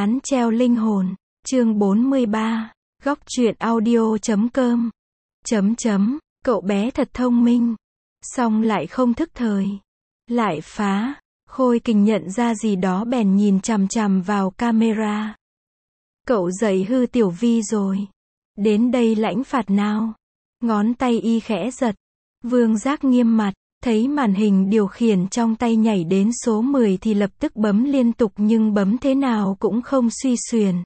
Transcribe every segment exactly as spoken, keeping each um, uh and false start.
Án treo linh hồn, chương bốn mươi ba, góc truyện audio chấm com, chấm chấm, cậu bé thật thông minh, song lại không thức thời, lại phá, Khôi Kình nhận ra gì đó bèn nhìn chằm chằm vào camera. Cậu dạy hư Tiểu Vi rồi, đến đây lãnh phạt nào. Ngón tay y khẽ giật, Vương Giác nghiêm mặt, thấy màn hình điều khiển trong tay nhảy đến số mười thì lập tức bấm liên tục nhưng bấm thế nào cũng không xuy xuyển.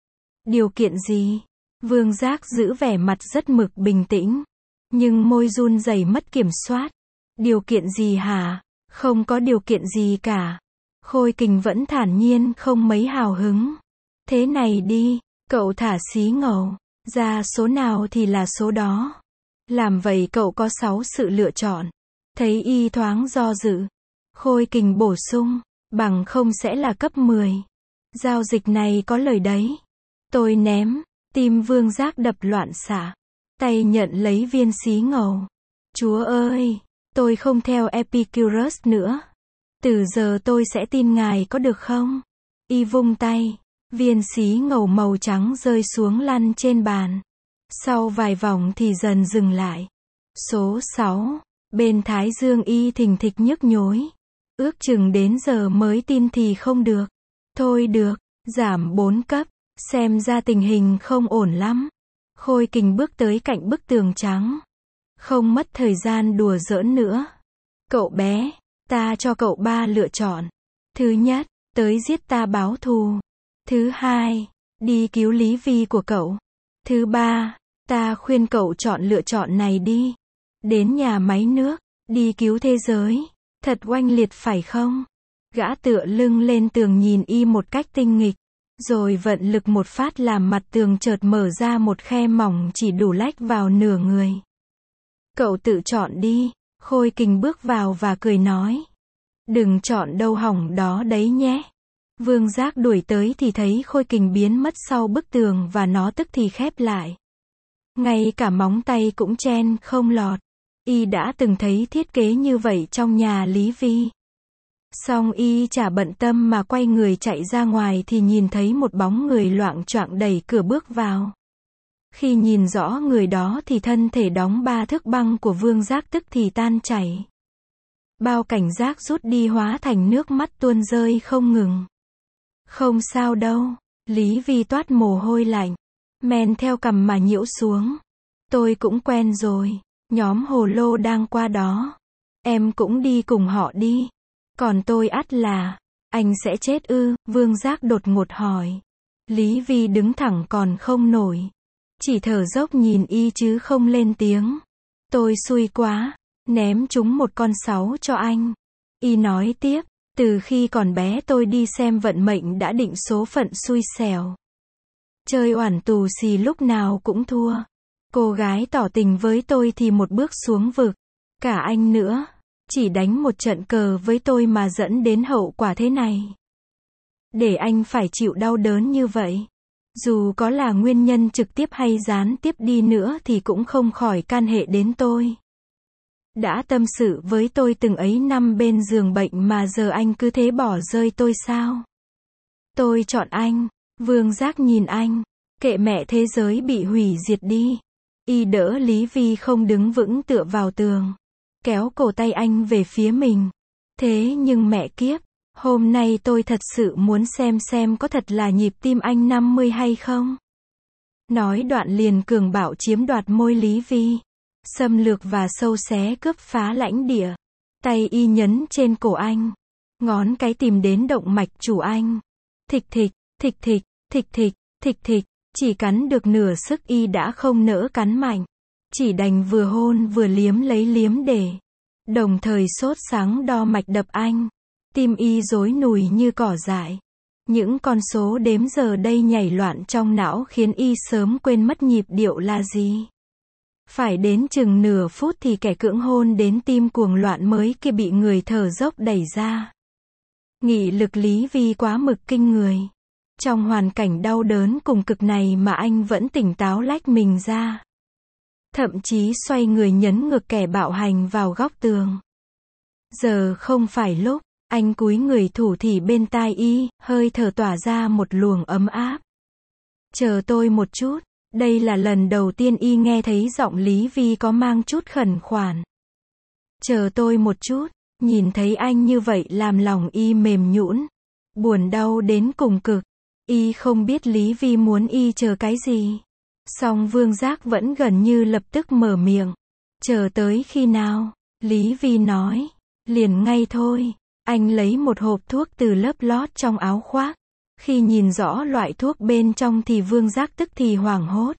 Điều kiện gì? Vương Giác giữ vẻ mặt rất mực bình tĩnh, nhưng môi run rẩy mất kiểm soát. Điều kiện gì hả? Không có điều kiện gì cả. Khôi Kình vẫn thản nhiên không mấy hào hứng. Thế này đi, cậu thả xí ngầu, ra số nào thì là số đó. Làm vậy cậu có sáu sự lựa chọn. Thấy y thoáng do dự, Khôi Kình bổ sung, bằng không sẽ là cấp mười. Giao dịch này có lời đấy. Tôi ném, tim Vương Giác đập loạn xạ, tay nhận lấy viên xí ngầu. Chúa ơi, tôi không theo Epicurus nữa. Từ giờ tôi sẽ tin ngài có được không? Y vung tay, viên xí ngầu màu trắng rơi xuống lăn trên bàn. Sau vài vòng thì dần dừng lại. Số sáu, bên thái dương y thình thịch nhức nhối. Ước chừng đến giờ mới tin thì không được. Thôi được, giảm bốn cấp, xem ra tình hình không ổn lắm. Khôi Kình bước tới cạnh bức tường trắng. Không mất thời gian đùa giỡn nữa. Cậu bé, ta cho cậu ba lựa chọn. Thứ nhất, tới giết ta báo thù. Thứ hai, đi cứu Lý Vi của cậu. Thứ ba, ta khuyên cậu chọn lựa chọn này đi. Đến nhà máy nước, đi cứu thế giới. Thật oanh liệt phải không? Gã tựa lưng lên tường nhìn y một cách tinh nghịch, rồi vận lực một phát làm mặt tường chợt mở ra một khe mỏng chỉ đủ lách vào nửa người. Cậu tự chọn đi. Khôi Kình bước vào và cười nói. Đừng chọn đâu hỏng đó đấy nhé. Vương Giác đuổi tới thì thấy Khôi Kình biến mất sau bức tường và nó tức thì khép lại. Ngay cả móng tay cũng chen không lọt. Y đã từng thấy thiết kế như vậy trong nhà Lý Vi. Song y chả bận tâm mà quay người chạy ra ngoài thì nhìn thấy một bóng người loạng choạng đẩy cửa bước vào. Khi nhìn rõ người đó thì thân thể đóng ba thước băng của Vương Giác tức thì tan chảy. Bao cảnh giác rút đi hóa thành nước mắt tuôn rơi không ngừng. Không sao đâu, Lý Vi toát mồ hôi lạnh, men theo cằm mà nhiễu xuống. Tôi cũng quen rồi, nhóm hồ lô đang qua đó. Em cũng đi cùng họ đi. Còn tôi ắt là, anh sẽ chết ư? Vương Giác đột ngột hỏi. Lý Vi đứng thẳng còn không nổi. Chỉ thở dốc nhìn y chứ không lên tiếng. Tôi xui quá, ném trúng một con sáu cho anh. Y nói tiếp, từ khi còn bé tôi đi xem vận mệnh đã định số phận xui xẻo. Chơi oản tù xì lúc nào cũng thua. Cô gái tỏ tình với tôi thì một bước xuống vực. Cả anh nữa, chỉ đánh một trận cờ với tôi mà dẫn đến hậu quả thế này. Để anh phải chịu đau đớn như vậy. Dù có là nguyên nhân trực tiếp hay gián tiếp đi nữa thì cũng không khỏi can hệ đến tôi. Đã tâm sự với tôi từng ấy năm bên giường bệnh mà giờ anh cứ thế bỏ rơi tôi sao? Tôi chọn anh. Vương Giác nhìn anh. Kệ mẹ thế giới bị hủy diệt đi. Y đỡ Lý Vi không đứng vững tựa vào tường. Kéo cổ tay anh về phía mình. Thế nhưng mẹ kiếp, hôm nay tôi thật sự muốn xem xem có thật là nhịp tim anh năm mươi hay không. Nói đoạn liền cường bạo chiếm đoạt môi Lý Vi. Xâm lược và sâu xé cướp phá lãnh địa. Tay y nhấn trên cổ anh. Ngón cái tìm đến động mạch chủ anh. Thịch thịch, thịch thịch, thịch thịch, thịch thịch. Chỉ cắn được nửa sức y đã không nỡ cắn mạnh. Chỉ đành vừa hôn vừa liếm lấy liếm để. Đồng thời sốt sáng đo mạch đập anh. Tim y rối nùi như cỏ dại. Những con số đếm giờ đây nhảy loạn trong não khiến y sớm quên mất nhịp điệu là gì. Phải đến chừng nửa phút thì kẻ cưỡng hôn đến tim cuồng loạn mới kia bị người thở dốc đẩy ra. Nghị lực Lý Vi quá mực kinh người. Trong hoàn cảnh đau đớn cùng cực này mà anh vẫn tỉnh táo lách mình ra. Thậm chí xoay người nhấn ngược kẻ bạo hành vào góc tường. Giờ không phải lúc. Anh cúi người thủ thỉ bên tai y, hơi thở tỏa ra một luồng ấm áp. Chờ tôi một chút. Đây là lần đầu tiên y nghe thấy giọng Lý Vi có mang chút khẩn khoản. Chờ tôi một chút. Nhìn thấy anh như vậy làm lòng y mềm nhũn, buồn đau đến cùng cực. Y không biết Lý Vi muốn y chờ cái gì. Song Vương Giác vẫn gần như lập tức mở miệng. Chờ tới khi nào? Lý Vi nói. Liền ngay thôi. Anh lấy một hộp thuốc từ lớp lót trong áo khoác. Khi nhìn rõ loại thuốc bên trong thì Vương Giác tức thì hoảng hốt.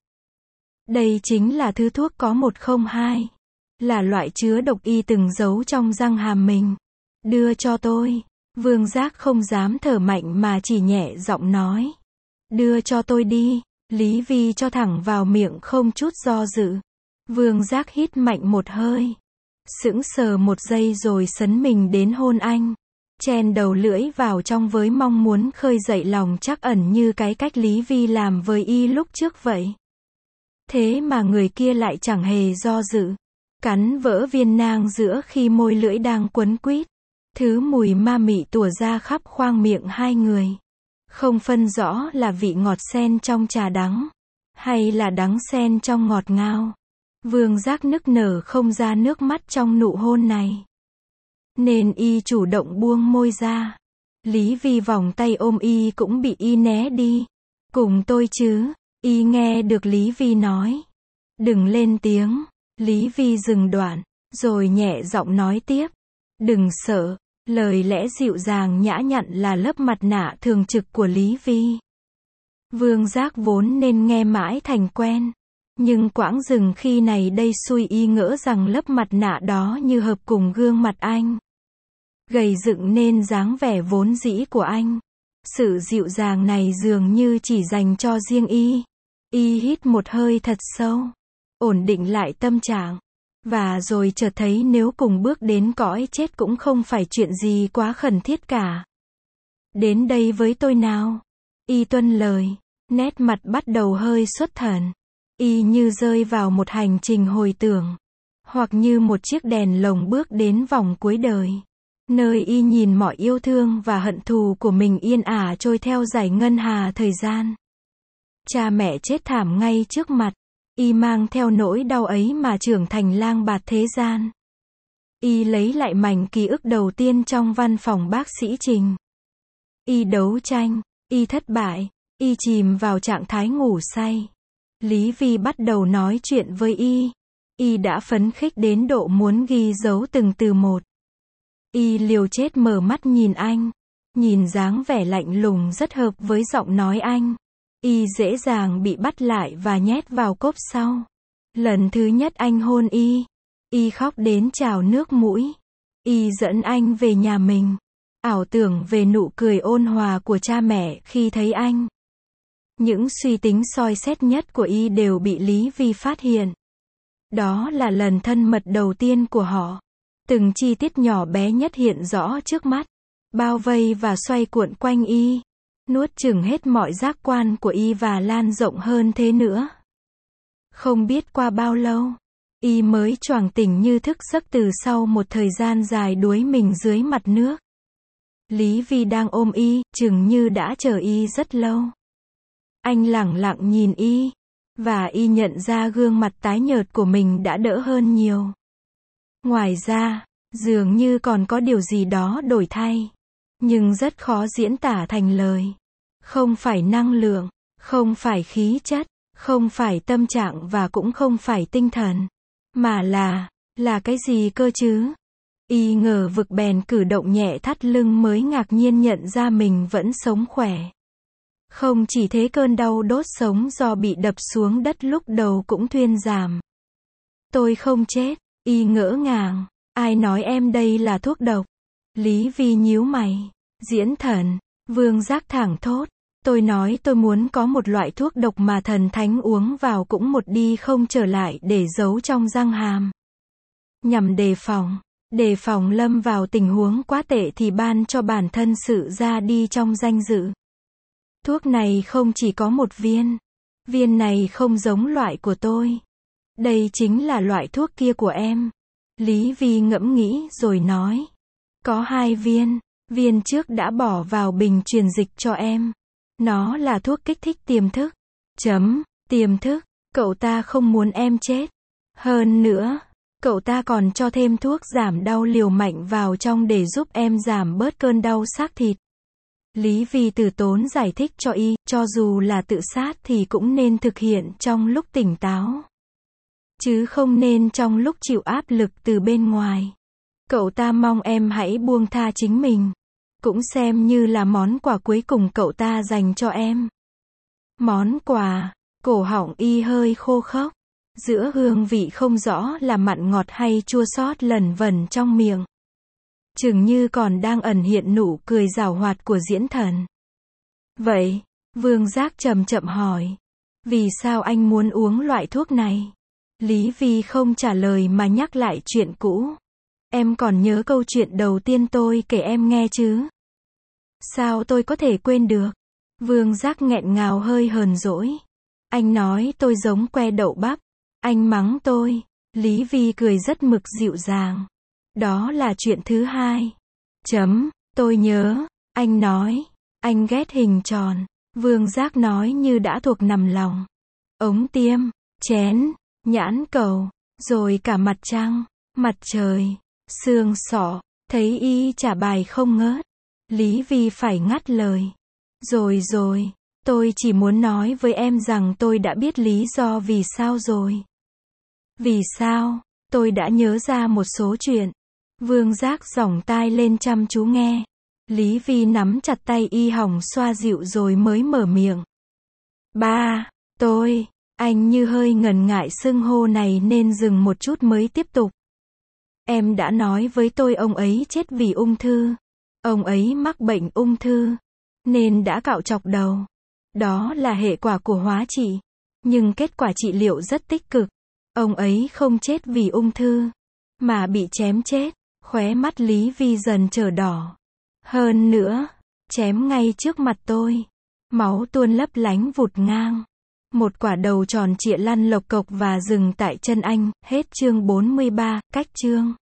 Đây chính là thứ thuốc có một không hai. Là loại chứa độc y từng giấu trong răng hàm mình. Đưa cho tôi. Vương Giác không dám thở mạnh mà chỉ nhẹ giọng nói. Đưa cho tôi đi. Lý Vi cho thẳng vào miệng không chút do dự. Vương Giác hít mạnh một hơi. Sững sờ một giây rồi sấn mình đến hôn anh. Chen đầu lưỡi vào trong với mong muốn khơi dậy lòng trắc ẩn như cái cách Lý Vi làm với y lúc trước vậy. Thế mà người kia lại chẳng hề do dự. Cắn vỡ viên nang giữa khi môi lưỡi đang quấn quýt. Thứ mùi ma mị tủa ra khắp khoang miệng hai người. Không phân rõ là vị ngọt xen trong trà đắng. Hay là đắng xen trong ngọt ngào. Vương Giác nức nở không ra nước mắt trong nụ hôn này. Nên y chủ động buông môi ra. Lý Vi vòng tay ôm y cũng bị y né đi. Cùng tôi chứ. Y nghe được Lý Vi nói. Đừng lên tiếng. Lý Vi dừng đoạn. Rồi nhẹ giọng nói tiếp. Đừng sợ. Lời lẽ dịu dàng nhã nhặn là lớp mặt nạ thường trực của Lý Vi. Vương Giác vốn nên nghe mãi thành quen. Nhưng quãng dừng khi này đây xui y ngỡ rằng lớp mặt nạ đó như hợp cùng gương mặt anh. Gầy dựng nên dáng vẻ vốn dĩ của anh. Sự dịu dàng này dường như chỉ dành cho riêng y. Y hít một hơi thật sâu. Ổn định lại tâm trạng. Và rồi chợt thấy nếu cùng bước đến cõi chết cũng không phải chuyện gì quá khẩn thiết cả. Đến đây với tôi nào. Y tuân lời. Nét mặt bắt đầu hơi xuất thần. Y như rơi vào một hành trình hồi tưởng. Hoặc như một chiếc đèn lồng bước đến vòng cuối đời. Nơi y nhìn mọi yêu thương và hận thù của mình yên ả trôi theo dải ngân hà thời gian. Cha mẹ chết thảm ngay trước mặt. Y mang theo nỗi đau ấy mà trưởng thành lang bạt thế gian. Y lấy lại mảnh ký ức đầu tiên trong văn phòng bác sĩ Trình. Y đấu tranh. Y thất bại. Y chìm vào trạng thái ngủ say. Lý Vi bắt đầu nói chuyện với y. Y đã phấn khích đến độ muốn ghi dấu từng từ một. Y liều chết mở mắt nhìn anh. Nhìn dáng vẻ lạnh lùng rất hợp với giọng nói anh. Y dễ dàng bị bắt lại và nhét vào cốp sau. Lần thứ nhất anh hôn y. Y khóc đến trào nước mũi. Y dẫn anh về nhà mình. Ảo tưởng về nụ cười ôn hòa của cha mẹ khi thấy anh. Những suy tính soi xét nhất của y đều bị Lý Vi phát hiện. Đó là lần thân mật đầu tiên của họ. Từng chi tiết nhỏ bé nhất hiện rõ trước mắt. Bao vây và xoay cuộn quanh y. Nuốt chửng hết mọi giác quan của y và lan rộng hơn thế nữa. Không biết qua bao lâu, y mới choàng tỉnh như thức giấc từ sau một thời gian dài đuối mình dưới mặt nước. Lý Vi đang ôm y, chừng như đã chờ y rất lâu. Anh lẳng lặng nhìn y, và y nhận ra gương mặt tái nhợt của mình đã đỡ hơn nhiều. Ngoài ra, dường như còn có điều gì đó đổi thay. Nhưng rất khó diễn tả thành lời. Không phải năng lượng, không phải khí chất, không phải tâm trạng và cũng không phải tinh thần. Mà là, là cái gì cơ chứ? Y ngờ vực bèn cử động nhẹ thắt lưng mới ngạc nhiên nhận ra mình vẫn sống khỏe. Không chỉ thế cơn đau đốt sống do bị đập xuống đất lúc đầu cũng thuyên giảm. Tôi không chết, y ngỡ ngàng. Ai nói em đây là thuốc độc? Lý Vi nhíu mày. Diễn thần, Vương Giác thẳng thốt. Tôi nói tôi muốn có một loại thuốc độc mà thần thánh uống vào cũng một đi không trở lại để giấu trong răng hàm. Nhằm đề phòng, đề phòng lâm vào tình huống quá tệ thì ban cho bản thân sự ra đi trong danh dự. Thuốc này không chỉ có một viên. Viên này không giống loại của tôi. Đây chính là loại thuốc kia của em. Lý Vi ngẫm nghĩ rồi nói. Có hai viên. Viên trước đã bỏ vào bình truyền dịch cho em. Nó là thuốc kích thích tiềm thức. Chấm, tiềm thức, cậu ta không muốn em chết. Hơn nữa, cậu ta còn cho thêm thuốc giảm đau liều mạnh vào trong để giúp em giảm bớt cơn đau xác thịt. Lý Vi từ tốn giải thích cho y, cho dù là tự sát thì cũng nên thực hiện trong lúc tỉnh táo. Chứ không nên trong lúc chịu áp lực từ bên ngoài. Cậu ta mong em hãy buông tha chính mình. Cũng xem như là món quà cuối cùng cậu ta dành cho em. Món quà, cổ họng y hơi khô khốc. Giữa hương vị không rõ là mặn ngọt hay chua xót lẩn vẩn trong miệng. Chừng như còn đang ẩn hiện nụ cười giảo hoạt của diễn thần. Vậy, Vương Giác chậm chậm hỏi. Vì sao anh muốn uống loại thuốc này? Lý Vi không trả lời mà nhắc lại chuyện cũ. Em còn nhớ câu chuyện đầu tiên tôi kể em nghe chứ? Sao tôi có thể quên được? Vương Giác nghẹn ngào hơi hờn dỗi. Anh nói tôi giống que đậu bắp. Anh mắng tôi. Lý Vi cười rất mực dịu dàng. Đó là chuyện thứ hai. Chấm, tôi nhớ. Anh nói. Anh ghét hình tròn. Vương Giác nói như đã thuộc nằm lòng. Ống tiêm, chén, nhãn cầu, rồi cả mặt trăng, mặt trời, xương sọ. Thấy y trả bài không ngớt. Lý Vi phải ngắt lời. Rồi rồi, tôi chỉ muốn nói với em rằng tôi đã biết lý do vì sao rồi. Vì sao? Tôi đã nhớ ra một số chuyện. Vương Giác giỏng tai lên chăm chú nghe. Lý Vi nắm chặt tay y hỏng xoa dịu rồi mới mở miệng. Ba, tôi, anh như hơi ngần ngại xưng hô này nên dừng một chút mới tiếp tục. Em đã nói với tôi ông ấy chết vì ung thư. Ông ấy mắc bệnh ung thư, nên đã cạo chọc đầu. Đó là hệ quả của hóa trị. Nhưng kết quả trị liệu rất tích cực. Ông ấy không chết vì ung thư, mà bị chém chết. Khóe mắt Lý Vi dần trở đỏ. Hơn nữa, chém ngay trước mặt tôi. Máu tuôn lấp lánh vụt ngang. Một quả đầu tròn trịa lăn lộc cộc và dừng tại chân anh. Hết chương bốn mươi ba, cách chương.